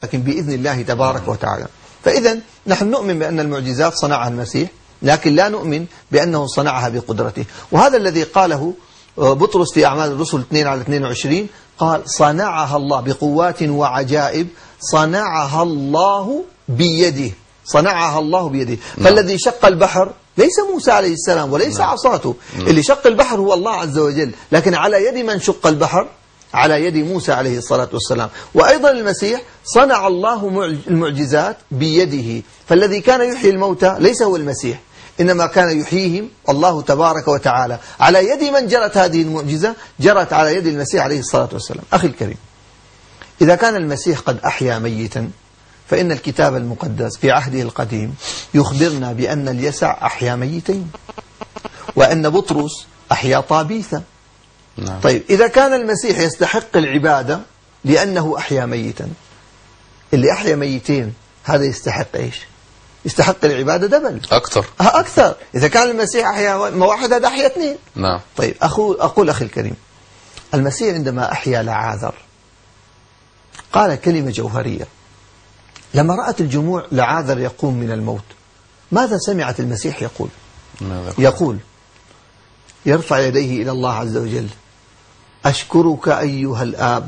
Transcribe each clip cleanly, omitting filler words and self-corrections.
لكن بإذن الله تبارك وتعالى. فإذا نحن نؤمن بأن المعجزات صنعها المسيح، لكن لا نؤمن بأنه صنعها بقدرته. وهذا الذي قاله بطرس في أعمال الرسل 2:22، قال صنعها الله بقوات وعجائب، صنعها الله بيده، صنعها الله بيده. فالذي شق البحر ليس موسى عليه السلام وليس عصاته، اللي شق البحر هو الله عز وجل، لكن على يد من شق البحر؟ على يد موسى عليه الصلاة والسلام. وأيضا المسيح صنع الله المعجزات بيده، فالذي كان يحيي الموتى ليس هو المسيح، إنما كان يحييهم الله تبارك وتعالى. على يد من جرت هذه المعجزة؟ جرت على يد المسيح عليه الصلاة والسلام. أخي الكريم، إذا كان المسيح قد أحيا ميتا، فإن الكتاب المقدس في عهده القديم يخبرنا بأن اليسع أحيا ميتين، وأن بطرس أحيا طابيثا. طيب إذا كان المسيح يستحق العبادة لأنه أحيا ميتا، اللي أحيا ميتين هذا يستحق إيش؟ يستحق العبادة دبل أكثر. إذا كان المسيح أحيا واحد، هذا أحيا اثنين. نعم. طيب أقول أخي الكريم، المسيح عندما أحيا لعاذر قال كلمة جوهرية. لما رأت الجموع لعاذر يقوم من الموت، ماذا سمعت المسيح يقول؟ يقول يرفع يديه إلى الله عز وجل: أشكرك أيها الآب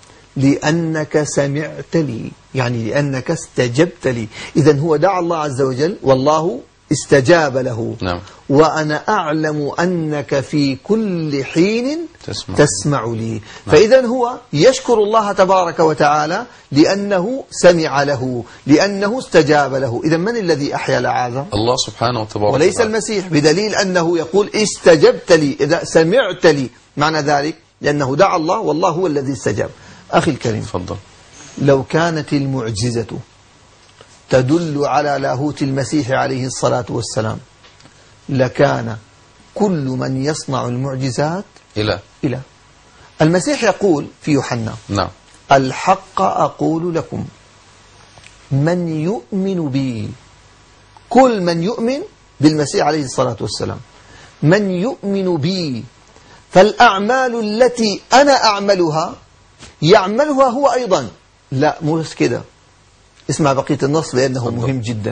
لأنك سمعت لي، يعني لأنك استجبت لي. إذن هو دعا الله عز وجل والله استجاب له. وأنا أعلم أنك في كل حين تسمع لي. فإذن هو يشكر الله تبارك وتعالى لأنه سمع له، لأنه استجاب له. إذن من الذي أحيا لعاذر؟ الله سبحانه وتبارك وليس وتعالى. المسيح، بدليل أنه يقول استجبت لي، إذا سمعت لي، معنى ذلك لأنه دعا الله والله هو الذي استجاب. أخي الكريم، تفضل. لو كانت المعجزة تدل على لاهوت المسيح عليه الصلاة والسلام، لكان كل من يصنع المعجزات إله. المسيح يقول في يوحنا: الحق أقول لكم من يؤمن بي، كل من يؤمن بالمسيح عليه الصلاة والسلام، من يؤمن بي فالأعمال التي أنا أعملها يعملها هو أيضا. لا، مو بس كده، اسمع بقية النص لأنه مهم جدا.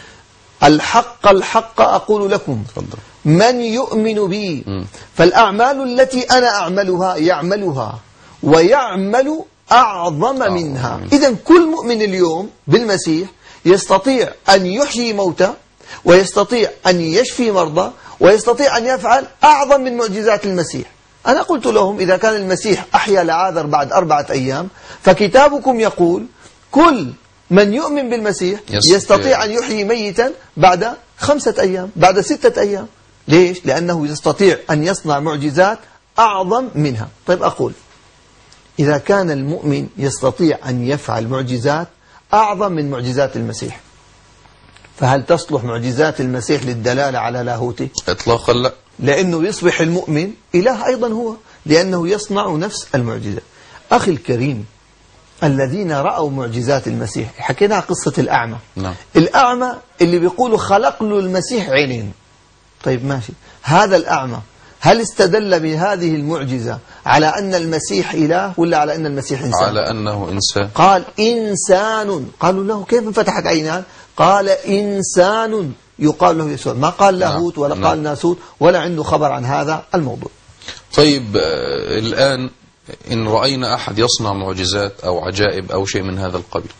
الحق أقول لكم من يؤمن بي فالأعمال التي أنا أعملها يعملها ويعمل أعظم منها. إذن كل مؤمن اليوم بالمسيح يستطيع أن يحيي موتى، ويستطيع أن يشفي مرضى، ويستطيع أن يفعل أعظم من معجزات المسيح. أنا قلت لهم إذا كان المسيح أحيا لعاذر بعد 4 أيام، فكتابكم يقول كل من يؤمن بالمسيح يستطيع أن يحيي ميتا بعد 5 أيام، بعد 6 أيام. ليش؟ لأنه يستطيع أن يصنع معجزات أعظم منها. طيب أقول إذا كان المؤمن يستطيع أن يفعل معجزات أعظم من معجزات المسيح، فهل تصلح معجزات المسيح للدلالة على لاهوته؟ إطلاقا لا، لأنه يصبح المؤمن إله أيضا هو، لأنه يصنع نفس المعجزة. أخي الكريم، الذين رأوا معجزات المسيح، حكينا قصة الأعمى. الأعمى اللي بيقولوا خلق له المسيح عينين. طيب ماشي، هذا الأعمى هل استدل بهذه المعجزة على أن المسيح إله ولا على أن المسيح إنسان؟ على أنه إنسان. قال إنسان. قالوا له كيف انفتحت عينان؟ قال إنسان يقال له يسوع. ما قال لاهوت ولا قال ناسوت ولا عنده خبر عن هذا الموضوع. طيب الآن إن رأينا أحد يصنع معجزات أو عجائب أو شيء من هذا القبيل،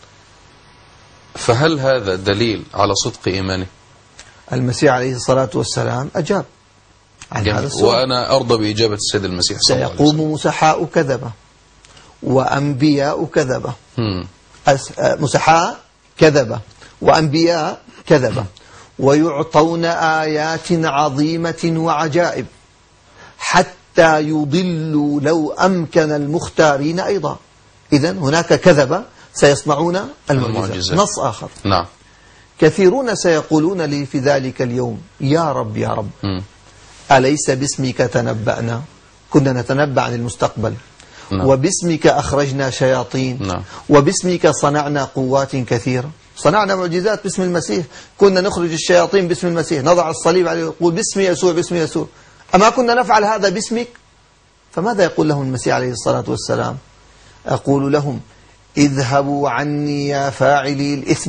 فهل هذا دليل على صدق إيمانه؟ المسيح عليه الصلاة والسلام أجاب عن هذا السؤال. وأنا أرضى بإجابة السيد المسيح صلى الله عليه وسلم. سيقوم مسحاء كذبة وأنبياء كذبة. مسحاء كذبة وأنبياء كذبة، ويعطون آيات عظيمة وعجائب حتى يضلوا لو أمكن المختارين أيضا. إذن هناك كذبة سيصنعون المعجزة. نص آخر: كثيرون سيقولون لي في ذلك اليوم يا رب يا رب أليس باسمك تنبأنا؟ كنا نتنبأ عن المستقبل. وباسمك أخرجنا شياطين. وباسمك صنعنا قوات كثيرة. صنعنا معجزات باسم المسيح، كنا نخرج الشياطين باسم المسيح، نضع الصليب عليه ويقول باسم يسوع باسم يسوع. أما كنا نفعل هذا باسمك؟ فماذا يقول لهم المسيح عليه الصلاة والسلام؟ أقول لهم اذهبوا عني يا فاعلي الإثم.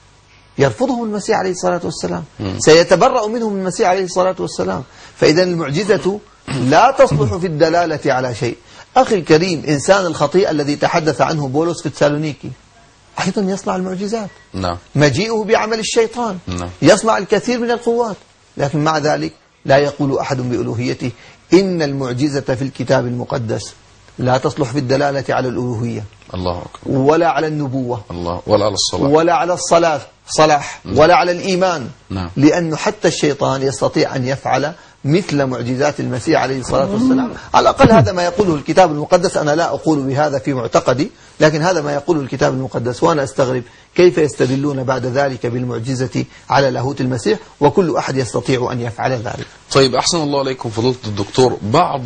يرفضهم المسيح عليه الصلاة والسلام، سيتبرأ منهم المسيح عليه الصلاة والسلام. فإذا المعجزة لا تصلح في الدلالة على شيء. أخي الكريم، إنسان الخطيئة الذي تحدث عنه بولس في تسالونيكي أيضا يصنع المعجزات. نعم. مجيئه بعمل الشيطان. نعم. يصنع الكثير من القوات، لكن مع ذلك لا يقول أحد بألوهيته. إن المعجزة في الكتاب المقدس لا تصلح في الدلالة على الألوهية، الله أكبر، ولا على النبوة، الله، ولا على الصلاة، ولا على الصلاة صلاح، ولا على الإيمان. نعم. لأنه حتى الشيطان يستطيع أن يفعل مثل معجزات المسيح عليه الصلاة والسلام. على الأقل هذا ما يقوله الكتاب المقدس. أنا لا أقول بهذا في معتقدي، لكن هذا ما يقوله الكتاب المقدس. وأنا أستغرب كيف يستدلون بعد ذلك بالمعجزة على لاهوت المسيح، وكل أحد يستطيع أن يفعل ذلك. طيب، أحسن الله عليكم فضيلة الدكتور. بعض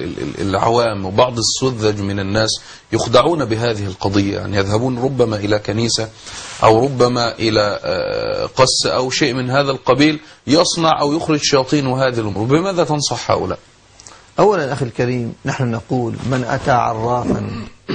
العوام وبعض السذج من الناس يخدعون بهذه القضية، يعني يذهبون ربما إلى كنيسة أو ربما إلى قس أو شيء من هذا القبيل يصنع أو يخرج شياطين وهذه الأمور. بماذا تنصح هؤلاء؟ أولا أخي الكريم، نحن نقول من أتى عرافا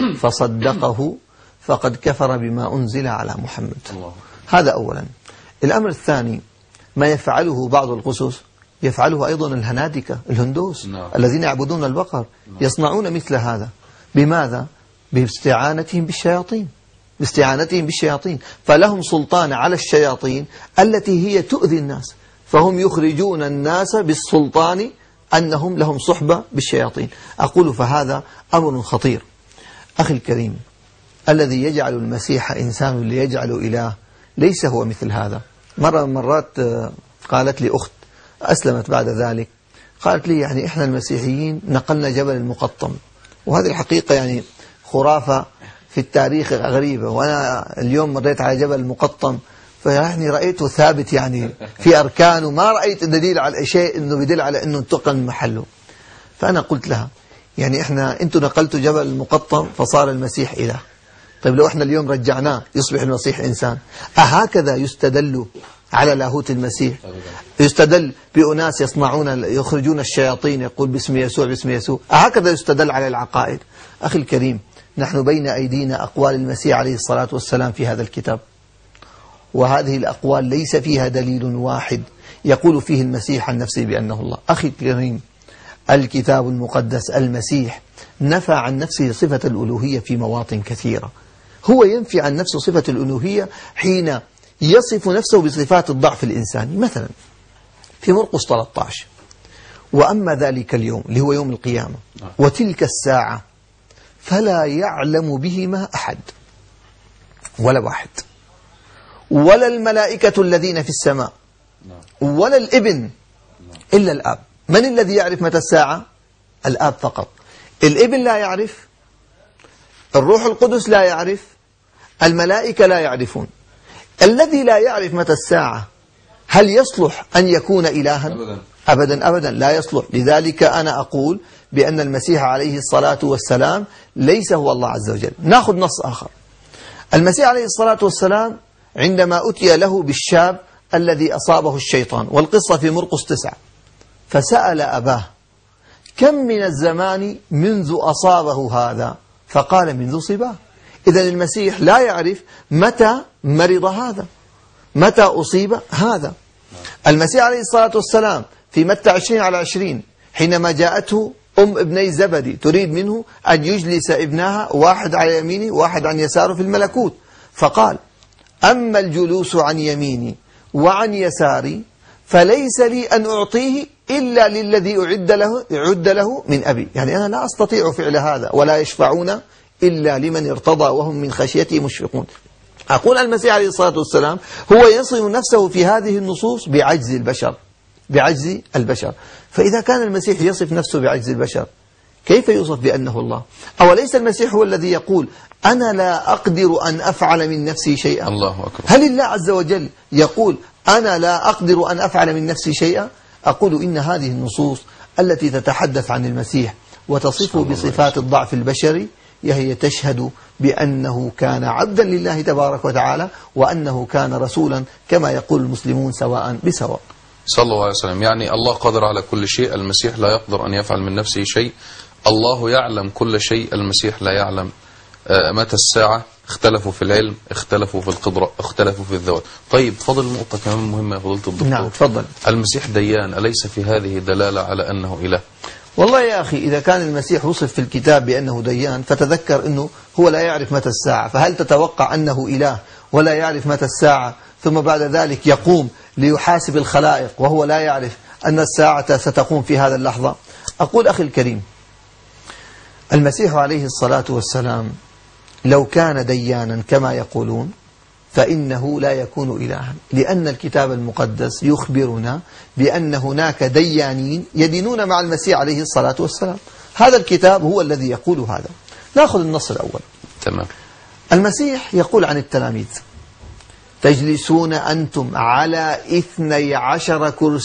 فصدقه فقد كفر بما أنزل على محمد. الله. هذا أولا. الأمر الثاني، ما يفعله بعض القسس يفعله أيضا الهنادكة الهندوس. نعم. الذين يعبدون البقر. نعم. يصنعون مثل هذا. بماذا؟ باستعانتهم بالشياطين. باستعانتهم بالشياطين، فلهم سلطان على الشياطين التي هي تؤذي الناس، فهم يخرجون الناس بالسلطان أنهم لهم صحبة بالشياطين. أقول فهذا أمر خطير. أخي الكريم، الذي يجعل المسيح إنسان ليجعل إله ليس هو مثل هذا. مرة من مرات قالت لي أخت أسلمت بعد ذلك، قالت لي يعني إحنا المسيحيين نقلنا جبل المقطم، وهذه الحقيقة يعني خرافة في التاريخ غريبة. وأنا اليوم مريت على جبل المقطم فيعني رأيته ثابت يعني في أركانه، ما رأيت دليل على شيء إنه يدل على إنه انتقل من محله. فأنا قلت لها يعني أنتوا نقلتوا جبل المقطم فصار المسيح إله. طيب لو إحنا اليوم رجعناه يصبح المسيح إنسان. أهكذا يستدل على لاهوت المسيح؟ يستدل بأناس يخرجون الشياطين يقول باسم يسوع باسم يسوع. أهكذا يستدل على العقائد؟ أخي الكريم، نحن بين أيدينا أقوال المسيح عليه الصلاة والسلام في هذا الكتاب، وهذه الأقوال ليس فيها دليل واحد يقول فيه المسيح عن نفسه بأنه الله. أخي الكريم، الكتاب المقدس المسيح نفى عن نفسه صفة الألوهية في مواطن كثيرة. هو ينفي عن نفسه صفة الألوهية حين يصف نفسه بصفات الضعف الإنساني. مثلا في مرقس 13: وأما ذلك اليوم اللي هو يوم القيامة وتلك الساعة فلا يعلم بهما أحد، ولا واحد، ولا الملائكة الذين في السماء، ولا الابن، إلا الآب. من الذي يعرف متى الساعة؟ الآب فقط. الابن لا يعرف، الروح القدس لا يعرف، الملائكة لا يعرفون. الذي لا يعرف متى الساعة هل يصلح أن يكون إلها؟ أبدا أبدا أبدا لا يصلح. لذلك أنا أقول بأن المسيح عليه الصلاة والسلام ليس هو الله عز وجل. نأخذ نص آخر. المسيح عليه الصلاة والسلام عندما أتي له بالشاب الذي أصابه الشيطان، والقصة في مرقس 9، فسأل أباه: كم من الزمان منذ أصابه هذا؟ فقال: منذ صباه. إذن المسيح لا يعرف متى مرض هذا، متى أصيب هذا. المسيح عليه الصلاة والسلام في متى 20:20 حينما جاءته أم ابني زبدي تريد منه أن يجلس ابنها واحد على يمينه واحد عن يساره في الملكوت، فقال: أما الجلوس عن يميني وعن يساري فليس لي أن أعطيه إلا للذي أعد له من أبي. يعني أنا لا أستطيع فعل هذا، ولا يشفعون إلا لمن ارتضى وهم من خشيته مشفقون. أقول المسيح عليه الصلاة والسلام هو يصف نفسه في هذه النصوص بعجز البشر، بعجز البشر. فإذا كان المسيح يصف نفسه بعجز البشر، كيف يوصف بأنه الله؟ أوليس المسيح هو الذي يقول: أنا لا أقدر أن أفعل من نفسي شيئا؟ الله أكبر. هل الله عز وجل يقول: أنا لا أقدر أن أفعل من نفسي شيئا؟ أقول إن هذه النصوص التي تتحدث عن المسيح وتصفه بصفات الضعف البشري هي تشهد بأنه كان عبدا لله تبارك وتعالى، وأنه كان رسولا كما يقول المسلمون سواء بسواء. صلى الله عليه وسلم. يعني الله قادر على كل شيء، المسيح لا يقدر أن يفعل من نفسه شيء. الله يعلم كل شيء، المسيح لا يعلم متى الساعة، اختلفوا في العلم، اختلفوا في القدرة، اختلفوا في الذوات. طيب فضل نقطة كمان مهمة يا فضيلة الدكتور. نعم تفضل. المسيح ديان، أليس في هذه دلالة على أنه إله؟ والله يا أخي إذا كان المسيح وصف في الكتاب بأنه ديان، فتذكر أنه هو لا يعرف متى الساعة، فهل تتوقع أنه إله ولا يعرف متى الساعة ثم بعد ذلك يقوم ليحاسب الخلائق وهو لا يعرف أن الساعة ستقوم في هذا اللحظة؟ أقول أخي الكريم، المسيح عليه الصلاة والسلام لو كان ديانا كما يقولون فإنه لا يكون إلها، لأن الكتاب المقدس يخبرنا بأن هناك ديانين يدينون مع المسيح عليه الصلاة والسلام. هذا الكتاب هو الذي يقول هذا. نأخذ النص الأول. تمام. المسيح يقول عن التلاميذ: تجلسون أنتم على 12 كرسي